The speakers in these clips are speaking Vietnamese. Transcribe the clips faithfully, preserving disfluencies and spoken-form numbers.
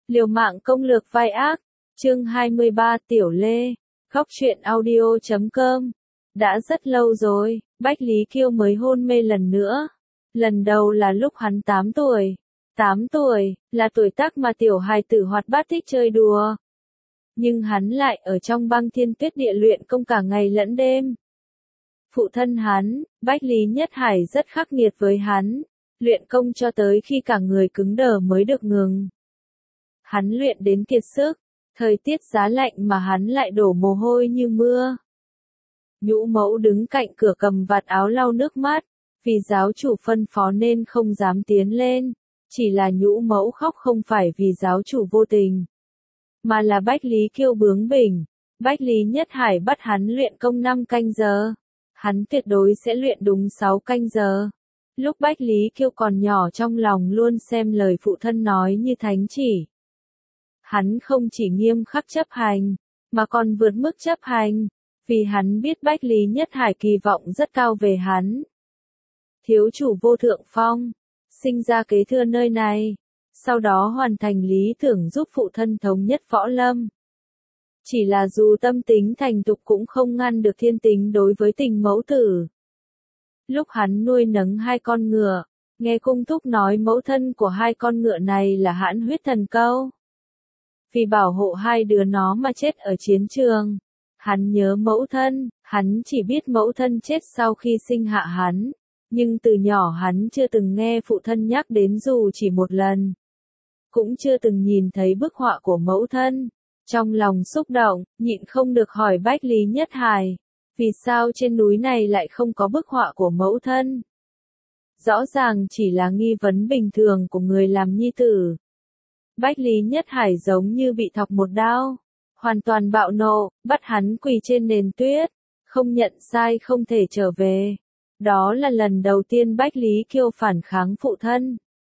Liều mạng công lược vai ác, chương hai mươi ba Tiểu Lê, Góc truyện audio chấm com. Đã rất lâu rồi, Bách Lý Kiêu mới hôn mê lần nữa. Lần đầu là lúc hắn tám tuổi. tám tuổi, là tuổi tác mà tiểu hài tử hoạt bát thích chơi đùa. Nhưng hắn lại ở trong băng thiên tuyết địa luyện công cả ngày lẫn đêm. Phụ thân hắn, Bách Lý Nhất Hải rất khắc nghiệt với hắn, luyện công cho tới khi cả người cứng đờ mới được ngừng. Hắn luyện đến kiệt sức, thời tiết giá lạnh mà hắn lại đổ mồ hôi như mưa. Nhũ mẫu đứng cạnh cửa cầm vạt áo lau nước mắt, vì giáo chủ phân phó nên không dám tiến lên, chỉ là nhũ mẫu khóc không phải vì giáo chủ vô tình, mà là Bách Lý Kiêu bướng bỉnh. Bách Lý Nhất Hải bắt hắn luyện công năm canh giờ, hắn tuyệt đối sẽ luyện đúng sáu canh giờ. Lúc Bách Lý Kiêu còn nhỏ trong lòng luôn xem lời phụ thân nói như thánh chỉ. Hắn không chỉ nghiêm khắc chấp hành, mà còn vượt mức chấp hành, vì hắn biết Bách Lý Nhất Hải kỳ vọng rất cao về hắn. Thiếu chủ vô thượng phong, sinh ra kế thừa nơi này, sau đó hoàn thành lý tưởng giúp phụ thân thống nhất võ lâm. Chỉ là dù tâm tính thành tục cũng không ngăn được thiên tính đối với tình mẫu tử. Lúc hắn nuôi nấng hai con ngựa, nghe cung thúc nói mẫu thân của hai con ngựa này là hãn huyết thần câu. Vì bảo hộ hai đứa nó mà chết ở chiến trường. Hắn nhớ mẫu thân, hắn chỉ biết mẫu thân chết sau khi sinh hạ hắn. Nhưng từ nhỏ hắn chưa từng nghe phụ thân nhắc đến dù chỉ một lần. Cũng chưa từng nhìn thấy bức họa của mẫu thân. Trong lòng xúc động, nhịn không được hỏi Bách Lý Nhất Hải. Vì sao trên núi này lại không có bức họa của mẫu thân? Rõ ràng chỉ là nghi vấn bình thường của người làm nhi tử. Bách Lý Nhất Hải giống như bị thọc một đao, hoàn toàn bạo nộ, bắt hắn quỳ trên nền tuyết, không nhận sai không thể trở về. Đó là lần đầu tiên Bách Lý Kiêu phản kháng phụ thân.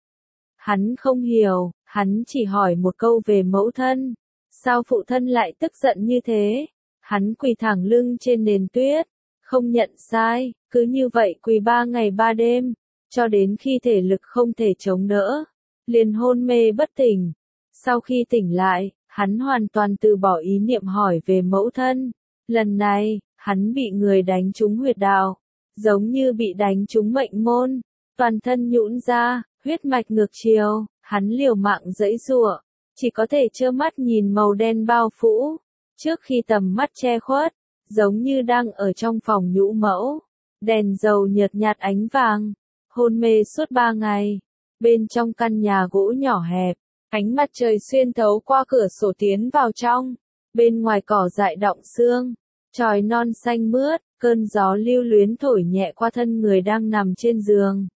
Hắn không hiểu, hắn chỉ hỏi một câu về mẫu thân. Sao phụ thân lại tức giận như thế? Hắn quỳ thẳng lưng trên nền tuyết, không nhận sai, cứ như vậy quỳ ba ngày ba đêm, cho đến khi thể lực không thể chống đỡ, liền hôn mê bất tỉnh. Sau khi tỉnh lại, hắn hoàn toàn từ bỏ ý niệm hỏi về mẫu thân. Lần này, hắn bị người đánh trúng huyệt đạo, giống như bị đánh trúng mệnh môn, toàn thân nhũn ra, huyết mạch ngược chiều, hắn liều mạng giãy giụa, chỉ có thể trơ mắt nhìn màu đen bao phủ, trước khi tầm mắt che khuất, giống như đang ở trong phòng nhũ mẫu, đèn dầu nhợt nhạt ánh vàng, hôn mê suốt ba ngày, bên trong căn nhà gỗ nhỏ hẹp. Ánh mặt trời xuyên thấu qua cửa sổ tiến vào trong, bên ngoài cỏ dại đọng sương, chòi non xanh mướt, cơn gió lưu luyến thổi nhẹ qua thân người đang nằm trên giường.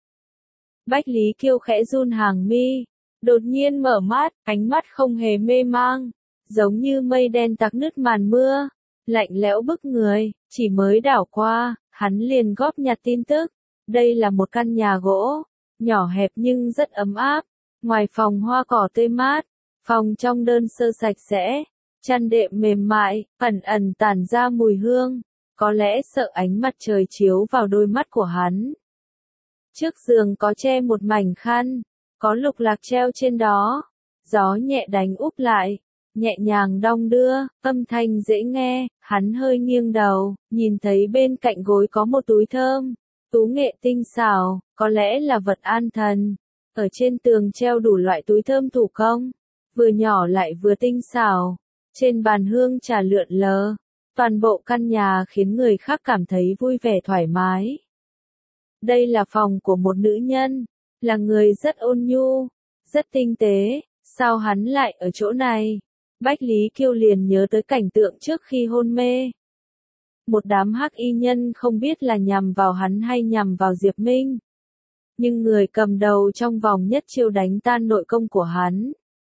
Bách Lý Kiêu khẽ run hàng mi, đột nhiên mở mắt, ánh mắt không hề mê mang, giống như mây đen tặc nứt màn mưa, lạnh lẽo bức người, chỉ mới đảo qua, hắn liền góp nhặt tin tức. Đây là một căn nhà gỗ, nhỏ hẹp nhưng rất ấm áp. Ngoài phòng hoa cỏ tươi mát, phòng trong đơn sơ sạch sẽ, chăn đệm mềm mại, ẩn ẩn tản ra mùi hương, có lẽ sợ ánh mặt trời chiếu vào đôi mắt của hắn. Trước giường có che một mảnh khăn, có lục lạc treo trên đó, gió nhẹ đánh úp lại, nhẹ nhàng đong đưa, âm thanh dễ nghe, hắn hơi nghiêng đầu, nhìn thấy bên cạnh gối có một túi thơm, tú nghệ tinh xảo, có lẽ là vật an thần. Ở trên tường treo đủ loại túi thơm thủ công, vừa nhỏ lại vừa tinh xảo, trên bàn hương trà lượn lờ, toàn bộ căn nhà khiến người khác cảm thấy vui vẻ thoải mái. Đây là phòng của một nữ nhân, là người rất ôn nhu, rất tinh tế, sao hắn lại ở chỗ này? Bách Lý Kiêu liền nhớ tới cảnh tượng trước khi hôn mê. Một đám hắc y nhân không biết là nhằm vào hắn hay nhằm vào Diệp Minh. Nhưng người cầm đầu trong vòng nhất chiêu đánh tan nội công của hắn.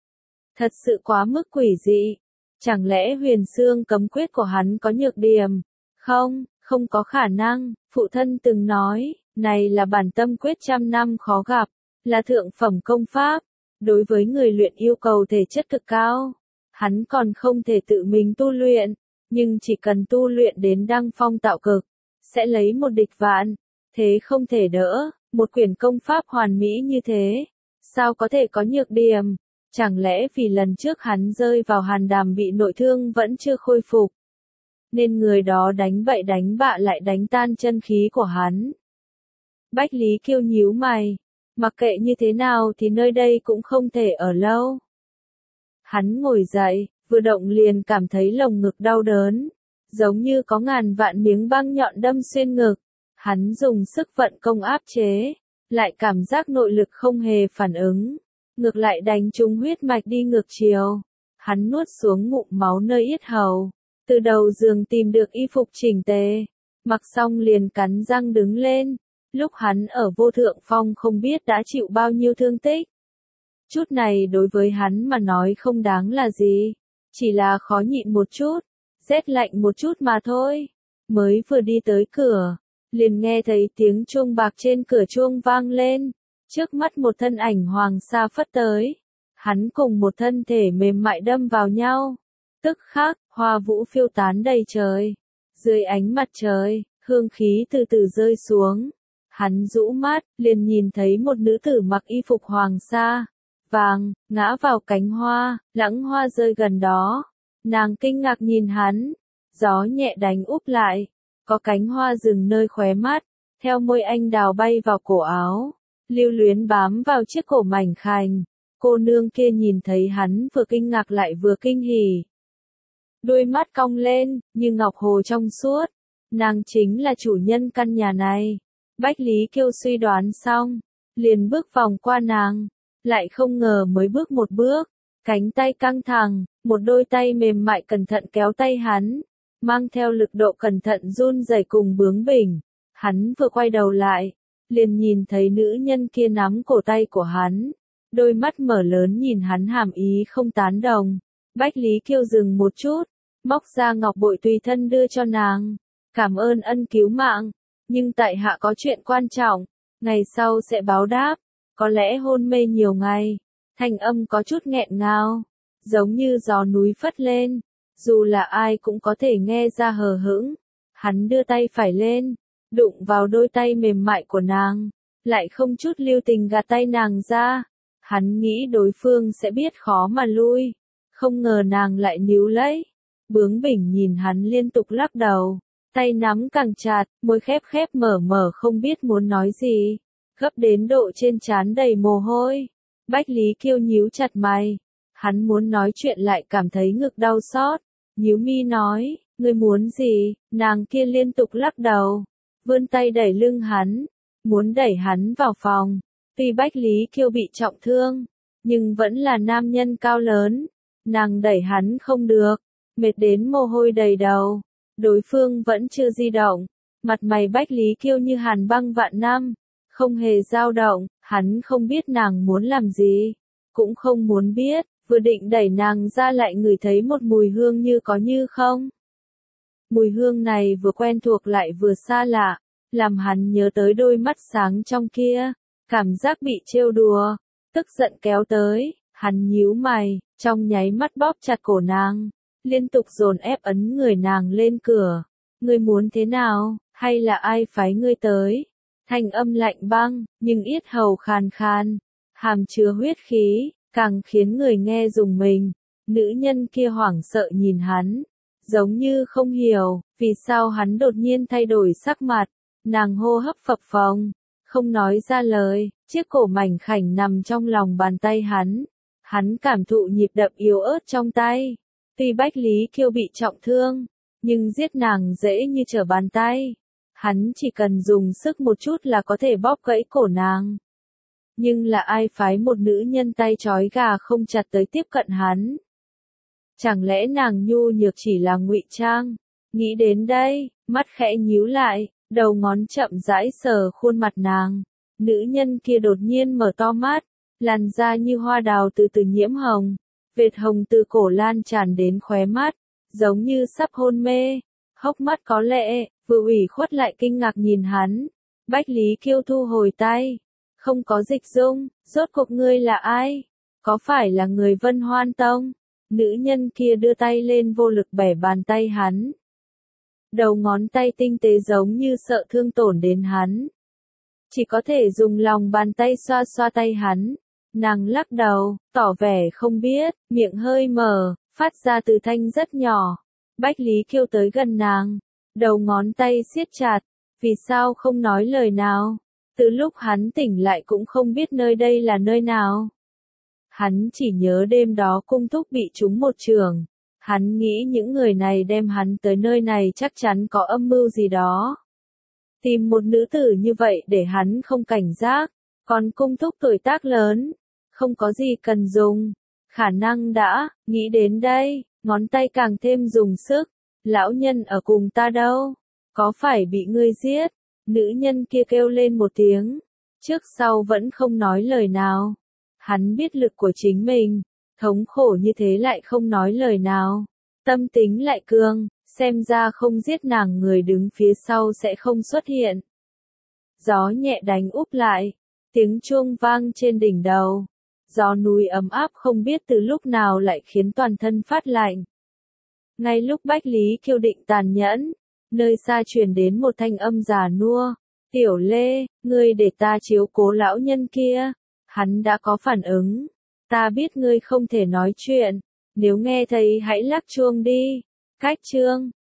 Thật sự quá mức quỷ dị. Chẳng lẽ huyền xương cấm quyết của hắn có nhược điểm? Không, không có khả năng. Phụ thân từng nói, này là bản tâm quyết trăm năm khó gặp, là thượng phẩm công pháp. Đối với người luyện yêu cầu thể chất cực cao, hắn còn không thể tự mình tu luyện, nhưng chỉ cần tu luyện đến đăng phong tạo cực, sẽ lấy một địch vạn, thế không thể đỡ. Một quyển công pháp hoàn mỹ như thế, sao có thể có nhược điểm? Chẳng lẽ vì lần trước hắn rơi vào hàn đàm bị nội thương vẫn chưa khôi phục, nên người đó đánh bậy đánh bạ lại đánh tan chân khí của hắn? Bách Lý Kiêu nhíu mày, mặc kệ như thế nào thì nơi đây cũng không thể ở lâu. Hắn ngồi dậy, vừa động liền cảm thấy lồng ngực đau đớn, giống như có ngàn vạn miếng băng nhọn đâm xuyên ngực. Hắn dùng sức vận công áp chế, lại cảm giác nội lực không hề phản ứng, ngược lại đánh trúng huyết mạch đi ngược chiều. Hắn nuốt xuống ngụm máu nơi yết hầu, từ đầu giường tìm được y phục chỉnh tề, mặc xong liền cắn răng đứng lên. Lúc hắn ở Vô Thượng Phong không biết đã chịu bao nhiêu thương tích. Chút này đối với hắn mà nói không đáng là gì, chỉ là khó nhịn một chút, rét lạnh một chút mà thôi. Mới vừa đi tới cửa, liền nghe thấy tiếng chuông bạc trên cửa chuông vang lên, trước mắt một thân ảnh hoàng sa phất tới. Hắn cùng một thân thể mềm mại đâm vào nhau, tức khắc, hoa vũ phiêu tán đầy trời. Dưới ánh mặt trời, hương khí từ từ rơi xuống. Hắn rũ mắt, liền nhìn thấy một nữ tử mặc y phục hoàng sa vàng, ngã vào cánh hoa, lãng hoa rơi gần đó. Nàng kinh ngạc nhìn hắn, gió nhẹ đánh úp lại, có cánh hoa dừng nơi khóe mắt, theo môi anh đào bay vào cổ áo, lưu luyến bám vào chiếc cổ mảnh khảnh. Cô nương kia nhìn thấy hắn vừa kinh ngạc lại vừa kinh hỉ. Đôi mắt cong lên, như ngọc hồ trong suốt. Nàng chính là chủ nhân căn nhà này. Bách Lý Kiêu suy đoán xong, liền bước vòng qua nàng, lại không ngờ mới bước một bước, cánh tay căng thẳng, một đôi tay mềm mại cẩn thận kéo tay hắn, mang theo lực độ cẩn thận run rẩy cùng bướng bỉnh. Hắn vừa quay đầu lại, liền nhìn thấy nữ nhân kia nắm cổ tay của hắn, đôi mắt mở lớn nhìn hắn hàm ý không tán đồng. Bách Lý Kiêu dừng một chút, móc ra ngọc bội tùy thân đưa cho nàng, cảm ơn ân cứu mạng. Nhưng tại hạ có chuyện quan trọng, ngày sau sẽ báo đáp, có lẽ hôn mê nhiều ngày. Thanh âm có chút nghẹn ngào, giống như gió núi phất lên, dù là ai cũng có thể nghe ra hờ hững. Hắn đưa tay phải lên, đụng vào đôi tay mềm mại của nàng, lại không chút lưu tình gạt tay nàng ra. Hắn nghĩ đối phương sẽ biết khó mà lui, không ngờ nàng lại níu lấy, bướng bỉnh nhìn hắn liên tục lắc đầu. Tay nắm càng chặt, môi khép khép mở mở không biết muốn nói gì, gấp đến độ trên trán đầy mồ hôi. Bách Lý Kiêu nhíu chặt mày, hắn muốn nói chuyện lại cảm thấy ngực đau xót, nhíu mi nói, ngươi muốn gì? Nàng kia liên tục lắc đầu, vươn tay đẩy lưng hắn, muốn đẩy hắn vào phòng. Tuy Bách Lý Kiêu bị trọng thương, nhưng vẫn là nam nhân cao lớn, nàng đẩy hắn không được, mệt đến mồ hôi đầy đầu. Đối phương vẫn chưa di động, mặt mày Bách Lý Kiêu như hàn băng vạn năm, không hề dao động. Hắn không biết nàng muốn làm gì, cũng không muốn biết, vừa định đẩy nàng ra lại ngửi thấy một mùi hương như có như không. Mùi hương này vừa quen thuộc lại vừa xa lạ, làm hắn nhớ tới đôi mắt sáng trong kia, cảm giác bị trêu đùa, tức giận kéo tới, hắn nhíu mày, trong nháy mắt bóp chặt cổ nàng, liên tục dồn ép ấn người nàng lên cửa. Ngươi muốn thế nào, hay là ai phái ngươi tới? Thanh âm lạnh băng, nhưng yết hầu khàn khàn, hàm chứa huyết khí, càng khiến người nghe rùng mình. Nữ nhân kia hoảng sợ nhìn hắn, giống như không hiểu, vì sao hắn đột nhiên thay đổi sắc mặt. Nàng hô hấp phập phồng, không nói ra lời, chiếc cổ mảnh khảnh nằm trong lòng bàn tay hắn. Hắn cảm thụ nhịp đập yếu ớt trong tay. Tuy Bách Lý Kiêu bị trọng thương, nhưng giết nàng dễ như trở bàn tay. Hắn chỉ cần dùng sức một chút là có thể bóp gãy cổ nàng. Nhưng là ai phái một nữ nhân tay trói gà không chặt tới tiếp cận hắn? Chẳng lẽ nàng nhu nhược chỉ là ngụy trang? Nghĩ đến đây, mắt khẽ nhíu lại, đầu ngón chậm rãi sờ khuôn mặt nàng. Nữ nhân kia đột nhiên mở to mắt, làn da như hoa đào từ từ nhiễm hồng. Vệt hồng từ cổ lan tràn đến khóe mắt, giống như sắp hôn mê. Hốc mắt có lệ, vừa ủy khuất lại kinh ngạc nhìn hắn. Bách Lý Kiêu thu hồi tay, không có dịch dung, rốt cuộc ngươi là ai? Có phải là người Vân Hoan Tông? Nữ nhân kia đưa tay lên vô lực bẻ bàn tay hắn. Đầu ngón tay tinh tế giống như sợ thương tổn đến hắn. Chỉ có thể dùng lòng bàn tay xoa xoa tay hắn. Nàng lắc đầu, tỏ vẻ không biết, miệng hơi mở, phát ra từ thanh rất nhỏ. Bách Lý Kiêu tới gần nàng, đầu ngón tay siết chặt, vì sao không nói lời nào? Từ lúc hắn tỉnh lại cũng không biết nơi đây là nơi nào. Hắn chỉ nhớ đêm đó Cung Thúc bị trúng một chưởng. Hắn nghĩ những người này đem hắn tới nơi này chắc chắn có âm mưu gì đó. Tìm một nữ tử như vậy để hắn không cảnh giác. Còn Cung Thúc tuổi tác lớn, không có gì cần dùng. Khả năng đã, nghĩ đến đây, ngón tay càng thêm dùng sức. Lão nhân ở cùng ta đâu? Có phải bị ngươi giết? Nữ nhân kia kêu lên một tiếng. Trước sau vẫn không nói lời nào. Hắn biết lực của chính mình. Thống khổ như thế lại không nói lời nào. Tâm tính lại cương, xem ra không giết nàng người đứng phía sau sẽ không xuất hiện. Gió nhẹ đánh úp lại. Tiếng chuông vang trên đỉnh đầu. Gió núi ấm áp không biết từ lúc nào lại khiến toàn thân phát lạnh. Ngay lúc Bách Lý Kiêu định tàn nhẫn, nơi xa truyền đến một thanh âm già nua. Tiểu Lê, ngươi để ta chiếu cố lão nhân kia. Hắn đã có phản ứng. Ta biết ngươi không thể nói chuyện. Nếu nghe thấy hãy lắc chuông đi. Cách chương.